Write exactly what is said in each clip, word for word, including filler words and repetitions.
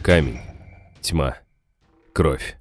Камень. Тьма. Кровь.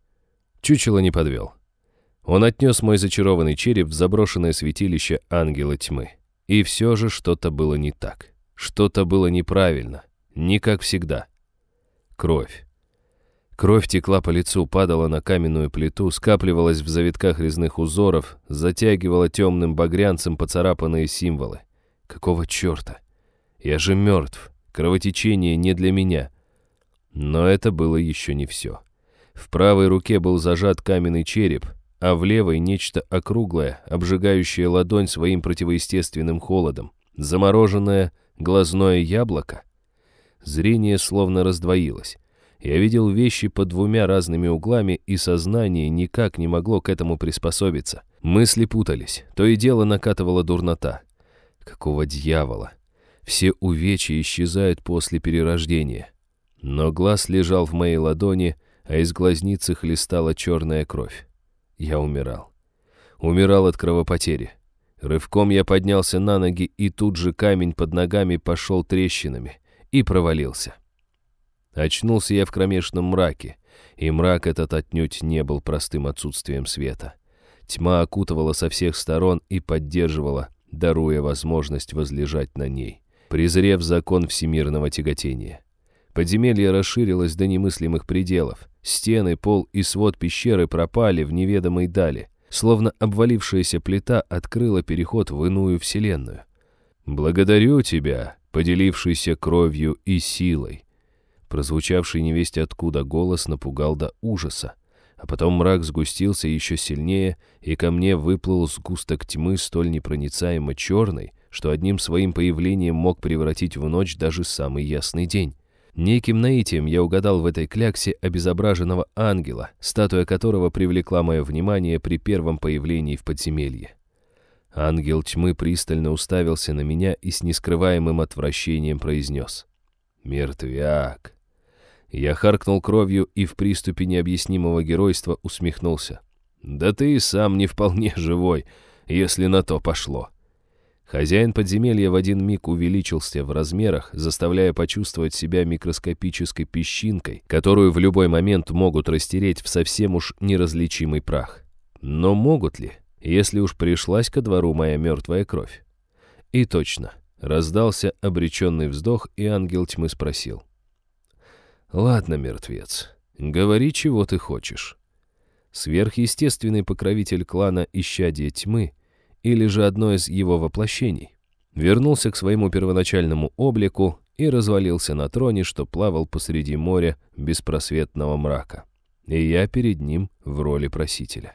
Чучело не подвел. Он отнес мой зачарованный череп в заброшенное святилище ангела тьмы. И все же что-то было не так. Что-то было неправильно. Не как всегда. Кровь. Кровь текла по лицу, падала на каменную плиту, скапливалась в завитках резных узоров, затягивала темным багрянцем поцарапанные символы. Какого черта? Я же мертв. Кровотечение не для меня. Но это было еще не все. В правой руке был зажат каменный череп, а в левой нечто округлое, обжигающее ладонь своим противоестественным холодом. Замороженное глазное яблоко. Зрение словно раздвоилось. Я видел вещи под двумя разными углами, и сознание никак не могло к этому приспособиться. Мысли путались, то и дело накатывала дурнота. Какого дьявола? Все увечья исчезают после перерождения. Но глаз лежал в моей ладони, а из глазницы хлестала черная кровь. Я умирал. Умирал от кровопотери. Рывком я поднялся на ноги, и тут же камень под ногами пошел трещинами и провалился. Очнулся я в кромешном мраке, и мрак этот отнюдь не был простым отсутствием света. Тьма окутывала со всех сторон и поддерживала, даруя возможность возлежать на ней, презрев закон всемирного тяготения. Подземелье расширилось до немыслимых пределов. Стены, пол и свод пещеры пропали в неведомой дали, словно обвалившаяся плита открыла переход в иную вселенную. «Благодарю тебя, поделившийся кровью и силой». Прозвучавший невесть откуда голос напугал до ужаса, а потом мрак сгустился еще сильнее, и ко мне выплыл сгусток тьмы столь непроницаемо черный, что одним своим появлением мог превратить в ночь даже самый ясный день. Неким наитием я угадал в этой кляксе обезображенного ангела, статуя которого привлекла мое внимание при первом появлении в подземелье. Ангел тьмы пристально уставился на меня и с нескрываемым отвращением произнес: «Мертвяк». Я харкнул кровью и в приступе необъяснимого геройства усмехнулся. «Да ты и сам не вполне живой, если на то пошло». Хозяин подземелья в один миг увеличился в размерах, заставляя почувствовать себя микроскопической песчинкой, которую в любой момент могут растереть в совсем уж неразличимый прах. Но могут ли, если уж пришлась ко двору моя мертвая кровь? И точно, раздался обреченный вздох, и ангел тьмы спросил: «Ладно, мертвец, говори, чего ты хочешь. Сверхъестественный покровитель клана Исчадие Тьмы или же одно из его воплощений вернулся к своему первоначальному облику и развалился на троне, что плавал посреди моря беспросветного мрака. И я перед ним в роли просителя.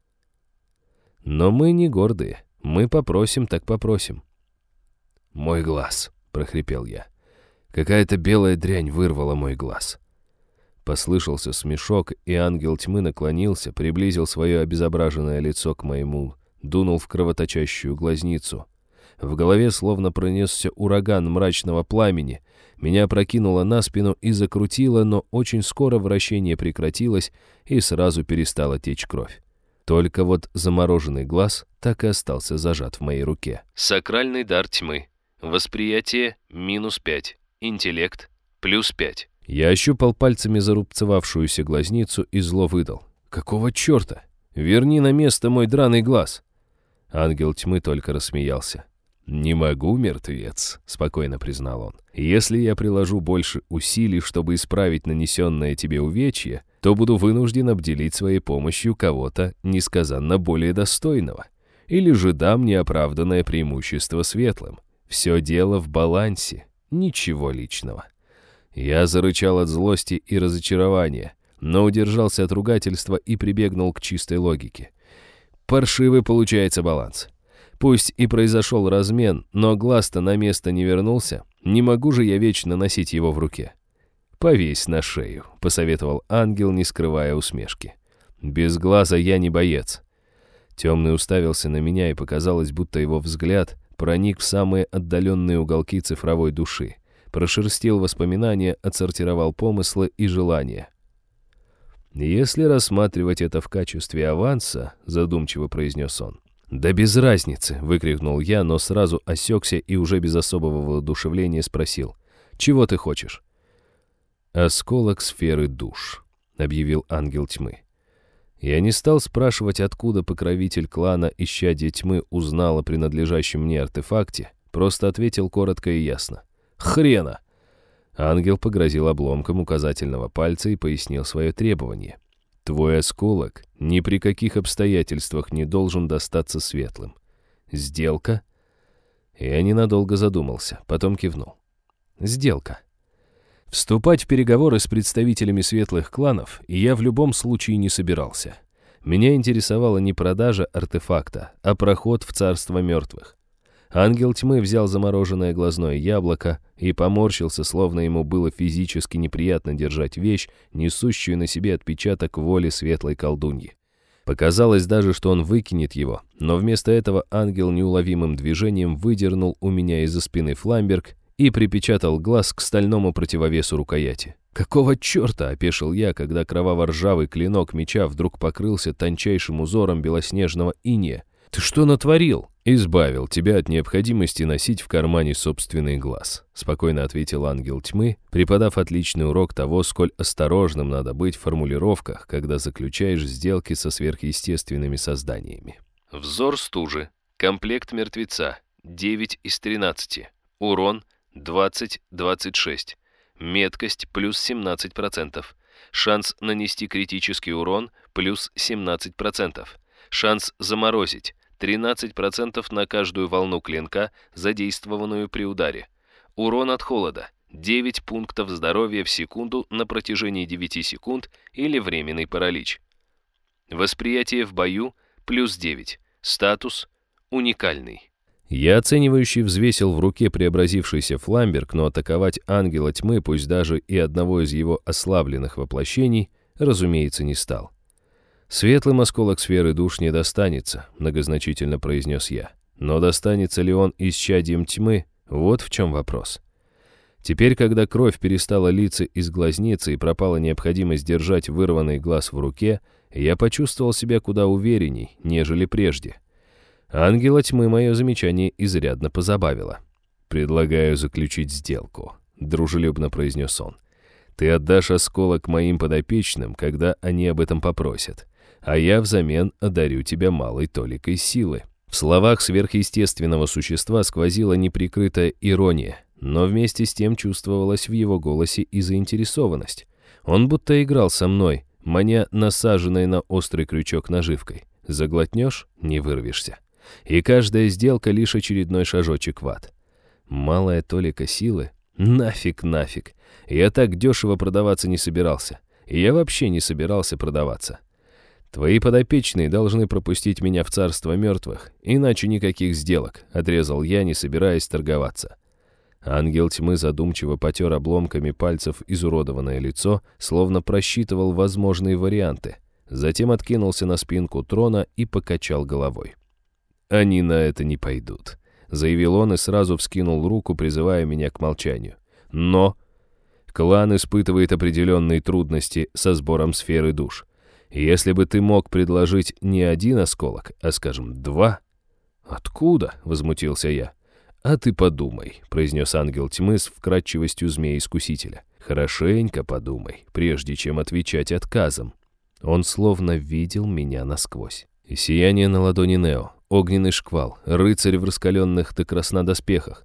Но мы не гордые, мы попросим, так попросим». «Мой глаз», — прохрипел я. Какая-то белая дрянь вырвала мой глаз. Послышался смешок, и ангел тьмы наклонился, приблизил свое обезображенное лицо к моему, дунул в кровоточащую глазницу. В голове словно пронесся ураган мрачного пламени. Меня опрокинуло на спину и закрутило, но очень скоро вращение прекратилось, и сразу перестала течь кровь. Только вот замороженный глаз так и остался зажат в моей руке. Сакральный дар тьмы. Восприятие минус пять. Интеллект плюс пять. Я ощупал пальцами зарубцевавшуюся глазницу и зло выдал: «Какого черта? Верни на место мой драный глаз!» Ангел тьмы только рассмеялся. «Не могу, мертвец», — спокойно признал он. «Если я приложу больше усилий, чтобы исправить нанесенное тебе увечье, то буду вынужден обделить своей помощью кого-то несказанно более достойного. Или же дам неоправданное преимущество светлым. Все дело в балансе. Ничего личного». Я зарычал от злости и разочарования, но удержался от ругательства и прибегнул к чистой логике. Паршивый получается баланс. Пусть и произошел размен, но глаз-то на место не вернулся. Не могу же я вечно носить его в руке. «Повесь на шею», — посоветовал ангел, не скрывая усмешки. «Без глаза я не боец». Темный уставился на меня, и показалось, будто его взгляд проник в самые отдаленные уголки цифровой души, прошерстил воспоминания, отсортировал помыслы и желания. «Если рассматривать это в качестве аванса», — задумчиво произнес он. «Да без разницы», — выкрикнул я, но сразу осекся и уже без особого воодушевления спросил: «Чего ты хочешь?» «Осколок сферы душ», — объявил ангел тьмы. Я не стал спрашивать, откуда покровитель клана Исчадье Тьмы узнал о принадлежащем мне артефакте, просто ответил коротко и ясно. «Хрена!» Ангел погрозил обломком указательного пальца и пояснил свое требование. «Твой осколок ни при каких обстоятельствах не должен достаться светлым. Сделка?» Я ненадолго задумался, потом кивнул. «Сделка». Вступать в переговоры с представителями светлых кланов я в любом случае не собирался. Меня интересовала не продажа артефакта, а проход в царство мертвых. Ангел тьмы взял замороженное глазное яблоко и поморщился, словно ему было физически неприятно держать вещь, несущую на себе отпечаток воли светлой колдуньи. Показалось даже, что он выкинет его, но вместо этого ангел неуловимым движением выдернул у меня из-за спины фламберг и припечатал глаз к стальному противовесу рукояти. «Какого черта?» — опешил я, когда кроваво-ржавый клинок меча вдруг покрылся тончайшим узором белоснежного инея. «Ты что натворил?» «Избавил тебя от необходимости носить в кармане собственный глаз», — спокойно ответил ангел тьмы, преподав отличный урок того, сколь осторожным надо быть в формулировках, когда заключаешь сделки со сверхъестественными созданиями. Взор стужи. Комплект мертвеца. девять из тринадцати. Урон двадцать двадцать шесть. Меткость плюс семнадцать процентов. Шанс нанести критический урон плюс семнадцать процентов. Шанс заморозить тринадцать процентов на каждую волну клинка, задействованную при ударе. Урон от холода девять пунктов здоровья в секунду на протяжении девяти секунд или временный паралич. Восприятие в бою плюс девять. Статус уникальный. Я оценивающе взвесил в руке преобразившийся фламберг, но атаковать ангела тьмы, пусть даже и одного из его ослабленных воплощений, разумеется, не стал. «Светлым осколок сферы душ не достанется», — многозначительно произнес я. «Но достанется ли он исчадьем тьмы? Вот в чем вопрос». Теперь, когда кровь перестала литься из глазницы и пропала необходимость держать вырванный глаз в руке, я почувствовал себя куда уверенней, нежели прежде. Ангела тьмы мое замечание изрядно позабавило. «Предлагаю заключить сделку», — дружелюбно произнес он. «Ты отдашь осколок моим подопечным, когда они об этом попросят, а я взамен одарю тебя малой толикой силы». В словах сверхъестественного существа сквозила неприкрытая ирония, но вместе с тем чувствовалась в его голосе и заинтересованность. Он будто играл со мной, маня насаженной на острый крючок наживкой. Заглотнешь — не вырвешься. И каждая сделка — лишь очередной шажочек в ад. Малая толика силы? Нафиг, нафиг. Я так дешево продаваться не собирался. И я вообще не собирался продаваться. Твои подопечные должны пропустить меня в царство мертвых, иначе никаких сделок, отрезал я, не собираясь торговаться. Ангел тьмы задумчиво потер обломками пальцев изуродованное лицо, словно просчитывал возможные варианты. Затем откинулся на спинку трона и покачал головой. «Они на это не пойдут», — заявил он и сразу вскинул руку, призывая меня к молчанию. «Но клан испытывает определенные трудности со сбором сферы душ. Если бы ты мог предложить не один осколок, а, скажем, два...» «Откуда?» — возмутился я. «А ты подумай», — произнес ангел тьмы с вкрадчивостью змея-искусителя. «Хорошенько подумай, прежде чем отвечать отказом». Он словно видел меня насквозь. И сияние на ладони Нео, огненный шквал, рыцарь в раскаленных до красна доспехах.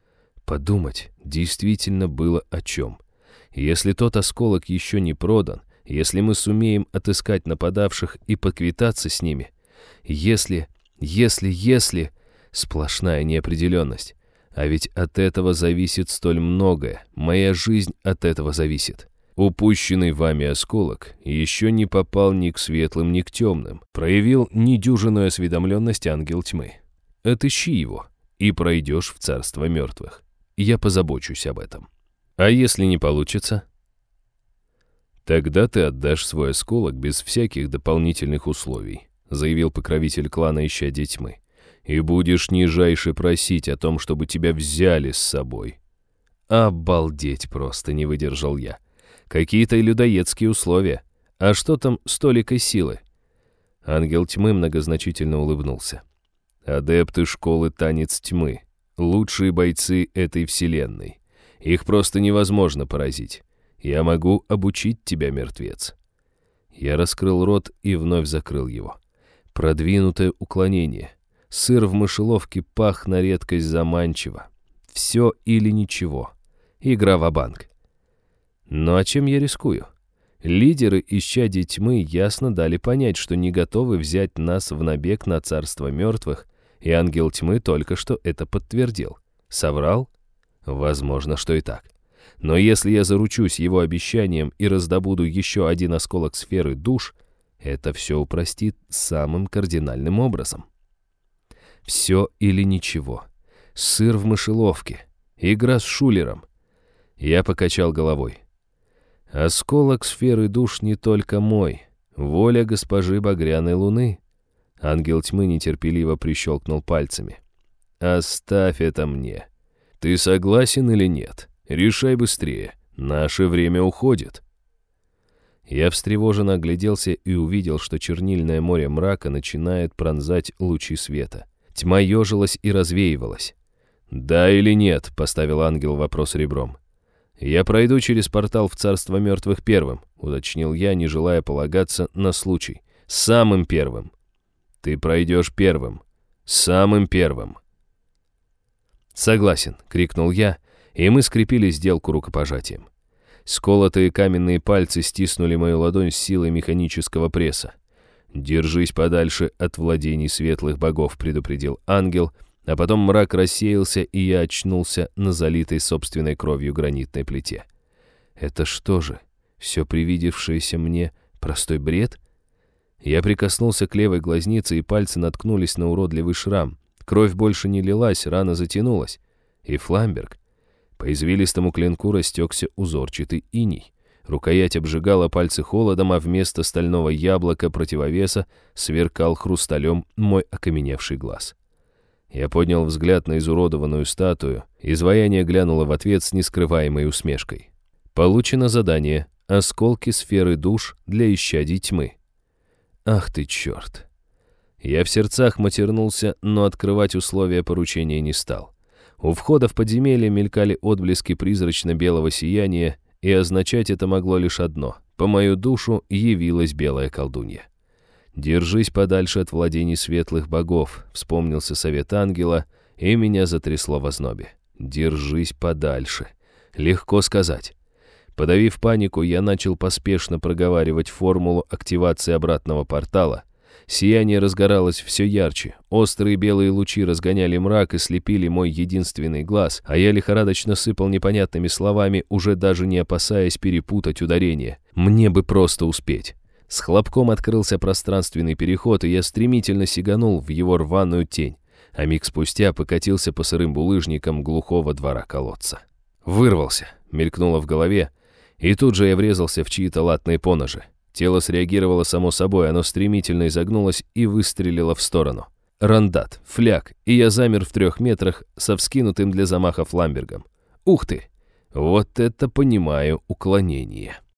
Подумать действительно было о чем. Если тот осколок еще не продан, если мы сумеем отыскать нападавших и поквитаться с ними, если, если, если... Сплошная неопределенность. А ведь от этого зависит столь многое. Моя жизнь от этого зависит. Упущенный вами осколок еще не попал ни к светлым, ни к темным. Проявил недюжинную осведомленность ангел тьмы. Отыщи его, и пройдешь в царство мертвых. Я позабочусь об этом. А если не получится? Тогда ты отдашь свой осколок без всяких дополнительных условий, заявил покровитель клана Исчадье Тьмы. И будешь нижайше просить о том, чтобы тебя взяли с собой. Обалдеть просто, не выдержал я. Какие-то людоедские условия. А что там с толикой силы? Ангел тьмы многозначительно улыбнулся. Адепты школы Танец Тьмы. Лучшие бойцы этой вселенной. Их просто невозможно поразить. Я могу обучить тебя, мертвец». Я раскрыл рот и вновь закрыл его. Продвинутое уклонение. Сыр в мышеловке пах на редкость заманчиво. Все или ничего. Игра ва-банк. Ну а чем я рискую? Лидеры исчадий тьмы ясно дали понять, что не готовы взять нас в набег на царство мертвых, и ангел тьмы только что это подтвердил. Соврал? Возможно, что и так. Но если я заручусь его обещанием и раздобуду еще один осколок сферы душ, это все упростит самым кардинальным образом. Все или ничего. Сыр в мышеловке. Игра с шулером. Я покачал головой. Осколок сферы душ не только мой. Воля госпожи Багряной Луны. Ангел тьмы нетерпеливо прищелкнул пальцами. Оставь это мне. Ты согласен или нет? Решай быстрее. Наше время уходит. Я встревоженно огляделся и увидел, что чернильное море мрака начинает пронзать лучи света. Тьма ежилась и развеивалась. «Да или нет?» — поставил ангел вопрос ребром. «Я пройду через портал в царство мертвых первым», — уточнил я, не желая полагаться на случай. «Самым первым». «Ты пройдешь первым. Самым первым». «Согласен», — крикнул я, и мы скрепили сделку рукопожатием. Сколотые каменные пальцы стиснули мою ладонь с силой механического пресса. «Держись подальше от владений светлых богов», — предупредил ангел, а потом мрак рассеялся, и я очнулся на залитой собственной кровью гранитной плите. Это что же, все привидевшееся мне простой бред? Я прикоснулся к левой глазнице, и пальцы наткнулись на уродливый шрам. Кровь больше не лилась, рана затянулась. И Фламберг. По извилистому клинку растекся узорчатый иней. Рукоять обжигала пальцы холодом, а вместо стального яблока противовеса сверкал хрусталем мой окаменевший глаз. Я поднял взгляд на изуродованную статую. Изваяние глянуло в ответ с нескрываемой усмешкой. Получено задание «Осколки сферы душ для исчадий тьмы». Ах ты черт! Я в сердцах матернулся, но открывать условия поручения не стал. У входа в подземелье мелькали отблески призрачно-белого сияния, и означать это могло лишь одно — по мою душу явилась белая колдунья. «Держись подальше от владений светлых богов», — вспомнился совет ангела, и меня затрясло в ознобе. «Держись подальше». Легко сказать. Подавив панику, я начал поспешно проговаривать формулу активации обратного портала. Сияние разгоралось все ярче. Острые белые лучи разгоняли мрак и слепили мой единственный глаз, а я лихорадочно сыпал непонятными словами, уже даже не опасаясь перепутать ударение. Мне бы просто успеть. С хлопком открылся пространственный переход, и я стремительно сиганул в его рваную тень, а миг спустя покатился по сырым булыжникам глухого двора колодца. «Вырвался», — мелькнуло в голове, и тут же я врезался в чьи-то латные поножи. Тело среагировало само собой, оно стремительно изогнулось и выстрелило в сторону. Рандат, фляг, и я замер в трех метрах со вскинутым для замаха фламбергом. Ух ты! Вот это понимаю уклонение.